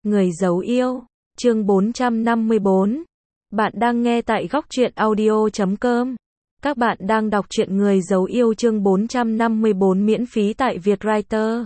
Người giấu yêu, chương 454. Bạn đang nghe tại góc truyện audio.com. Các bạn đang đọc truyện Người giấu yêu chương 454 miễn phí tại Vietwriter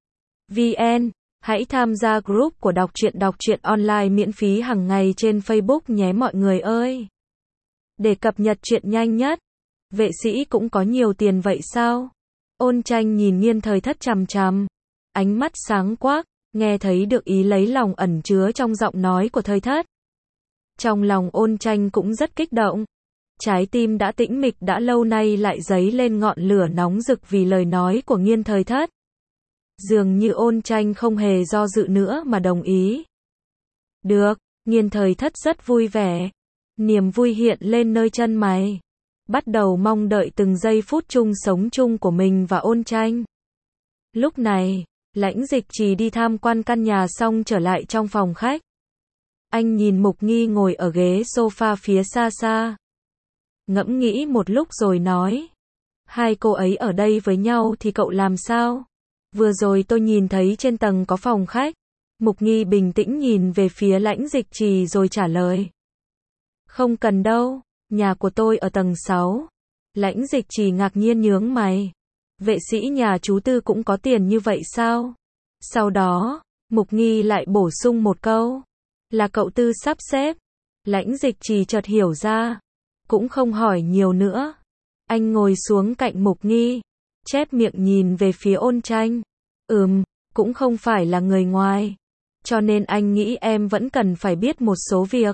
VN. Hãy tham gia group của đọc truyện online miễn phí hàng ngày trên Facebook nhé mọi người ơi. Để cập nhật truyện nhanh nhất. Vệ sĩ cũng có nhiều tiền vậy sao? Ôn Tranh nhìn Nghiên Thời Thất chằm chằm, ánh mắt sáng quắc, nghe thấy được ý lấy lòng ẩn chứa trong giọng nói của Thời Thất. Trong lòng Ôn Tranh cũng rất kích động. Trái tim đã tĩnh mịch đã lâu nay lại dấy lên ngọn lửa nóng rực vì lời nói của Nghiên Thời Thất. Dường như Ôn Tranh không hề do dự nữa mà đồng ý. Được, Nghiên Thời Thất rất vui vẻ. Niềm vui hiện lên nơi chân mày. Bắt đầu mong đợi từng giây phút chung sống chung của mình và Ôn Tranh. Lúc này, Lãnh Dịch Trì đi tham quan căn nhà xong trở lại trong phòng khách. Anh nhìn Mục Nghi ngồi ở ghế sofa phía xa xa. Ngẫm nghĩ một lúc rồi nói. Hai cô ấy ở đây với nhau thì cậu làm sao? Vừa rồi tôi nhìn thấy trên tầng có phòng khách. Mục Nghi bình tĩnh nhìn về phía Lãnh Dịch Trì rồi trả lời. Không cần đâu, nhà của tôi ở tầng 6. Lãnh Dịch Trì ngạc nhiên nhướng mày. Vệ sĩ nhà chú Tư cũng có tiền như vậy sao? Sau đó, Mục Nghi lại bổ sung một câu. Là cậu Tư sắp xếp. Lãnh Dịch Trì chợt hiểu ra. Cũng không hỏi nhiều nữa. Anh ngồi xuống cạnh Mục Nghi. Chép miệng nhìn về phía Ôn Tranh. Cũng không phải là người ngoài. Cho nên anh nghĩ em vẫn cần phải biết một số việc.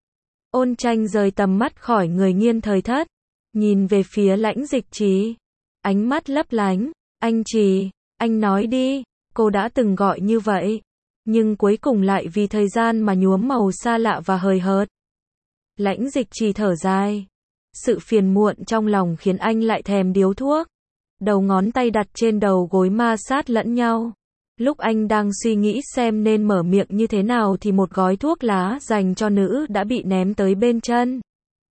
Ôn Tranh rời tầm mắt khỏi người Nghiên Thời Thất. Nhìn về phía Lãnh Dịch Trì. Ánh mắt lấp lánh. Anh Trì, anh nói đi. Cô đã từng gọi như vậy. Nhưng cuối cùng lại vì thời gian mà nhuốm màu xa lạ và hời hợt. Lãnh Dịch Trì thở dài. Sự phiền muộn trong lòng khiến anh lại thèm điếu thuốc. Đầu ngón tay đặt trên đầu gối ma sát lẫn nhau. Lúc anh đang suy nghĩ xem nên mở miệng như thế nào thì một gói thuốc lá dành cho nữ đã bị ném tới bên chân.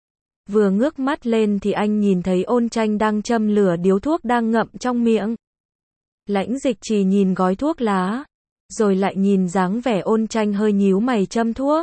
Vừa ngước mắt lên thì anh nhìn thấy Ôn Tranh đang châm lửa điếu thuốc đang ngậm trong miệng. Lãnh Dịch Trì nhìn gói thuốc lá, rồi lại nhìn dáng vẻ Ôn Tranh hơi nhíu mày châm thuốc.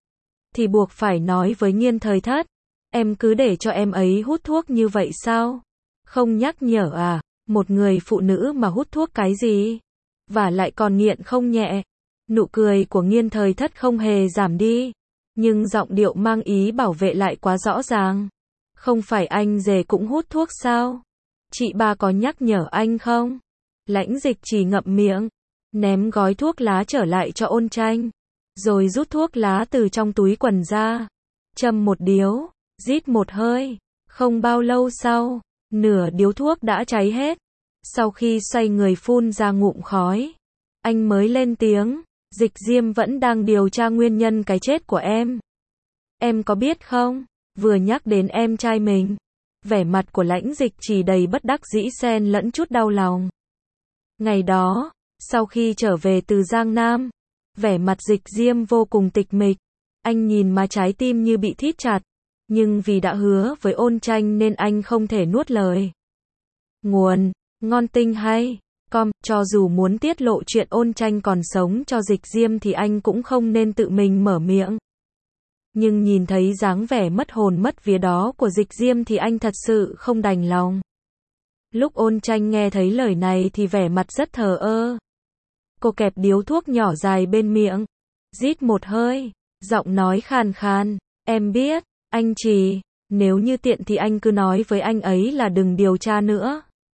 Thì buộc phải nói với Nghiên Thời Thất, em cứ để cho em ấy hút thuốc như vậy sao? Không nhắc nhở à, một người phụ nữ mà hút thuốc cái gì? Và lại còn nghiện không nhẹ. Nụ cười của Nghiên Thời Thất không hề giảm đi. Nhưng giọng điệu mang ý bảo vệ lại quá rõ ràng. Không phải anh rể cũng hút thuốc sao? Chị ba có nhắc nhở anh không? Lãnh Dịch Trì ngậm miệng, ném gói thuốc lá trở lại cho Ôn Tranh. Rồi rút thuốc lá từ trong túi quần ra. Châm một điếu, rít một hơi. Không bao lâu sau, nửa điếu thuốc đã cháy hết. Sau khi xoay người phun ra ngụm khói, anh mới lên tiếng. Dịch Diêm vẫn đang điều tra nguyên nhân cái chết của em. Em có biết không? Vừa nhắc đến em trai mình, vẻ mặt của Lãnh Dịch Trì đầy bất đắc dĩ xen lẫn chút đau lòng. Ngày đó, sau khi trở về từ Giang Nam, vẻ mặt Dịch Diêm vô cùng tịch mịch. Anh nhìn mà trái tim như bị thít chặt. Nhưng vì đã hứa với Ôn Tranh nên anh không thể nuốt lời. Nguồn: Ngon Tinh Hay. Cho dù muốn tiết lộ chuyện Ôn Tranh còn sống cho Dịch Diêm thì anh cũng không nên tự mình mở miệng. Nhưng nhìn thấy dáng vẻ mất hồn mất vía đó của Dịch Diêm thì anh thật sự không đành lòng. Lúc Ôn Tranh nghe thấy lời này thì vẻ mặt rất thờ ơ. Cô kẹp điếu thuốc nhỏ dài bên miệng, rít một hơi, giọng nói khàn khàn. Em biết, anh Trì, nếu như tiện thì anh cứ nói với anh ấy là đừng điều tra nữa.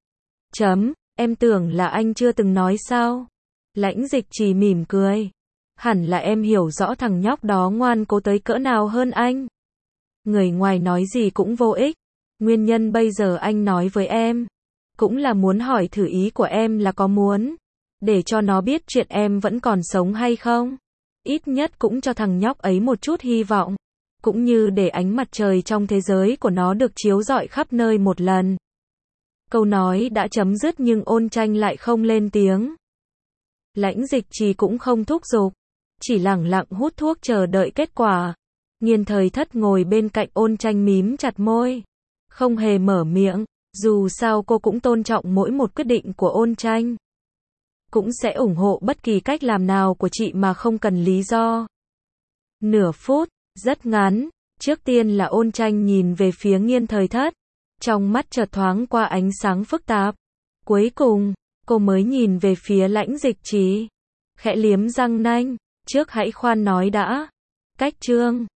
Em tưởng là anh chưa từng nói sao? Lãnh Dịch Trì mỉm cười. Hẳn là em hiểu rõ thằng nhóc đó ngoan cố tới cỡ nào hơn anh. Người ngoài nói gì cũng vô ích. Nguyên nhân bây giờ anh nói với em, cũng là muốn hỏi thử ý của em là có muốn để cho nó biết chuyện em vẫn còn sống hay không. Ít nhất cũng cho thằng nhóc ấy một chút hy vọng. Cũng như để ánh mặt trời trong thế giới của nó được chiếu rọi khắp nơi một lần. Câu nói đã chấm dứt nhưng Ôn Tranh lại không lên tiếng. Lãnh Dịch Trì cũng không thúc giục, chỉ lẳng lặng hút thuốc chờ đợi kết quả. Nghiên Thời Thất ngồi bên cạnh Ôn Tranh mím chặt môi, không hề mở miệng, dù sao cô cũng tôn trọng mỗi một quyết định của Ôn Tranh. cũng sẽ ủng hộ bất kỳ cách làm nào của chị mà không cần lý do. Nửa phút, rất ngắn, trước tiên là Ôn Tranh nhìn về phía Nghiên Thời Thất, trong mắt chợt thoáng qua ánh sáng phức tạp. Cuối cùng, cô mới nhìn về phía Lãnh Dịch Trì, khẽ liếm răng nanh, trước hãy khoan nói đã. Cách chương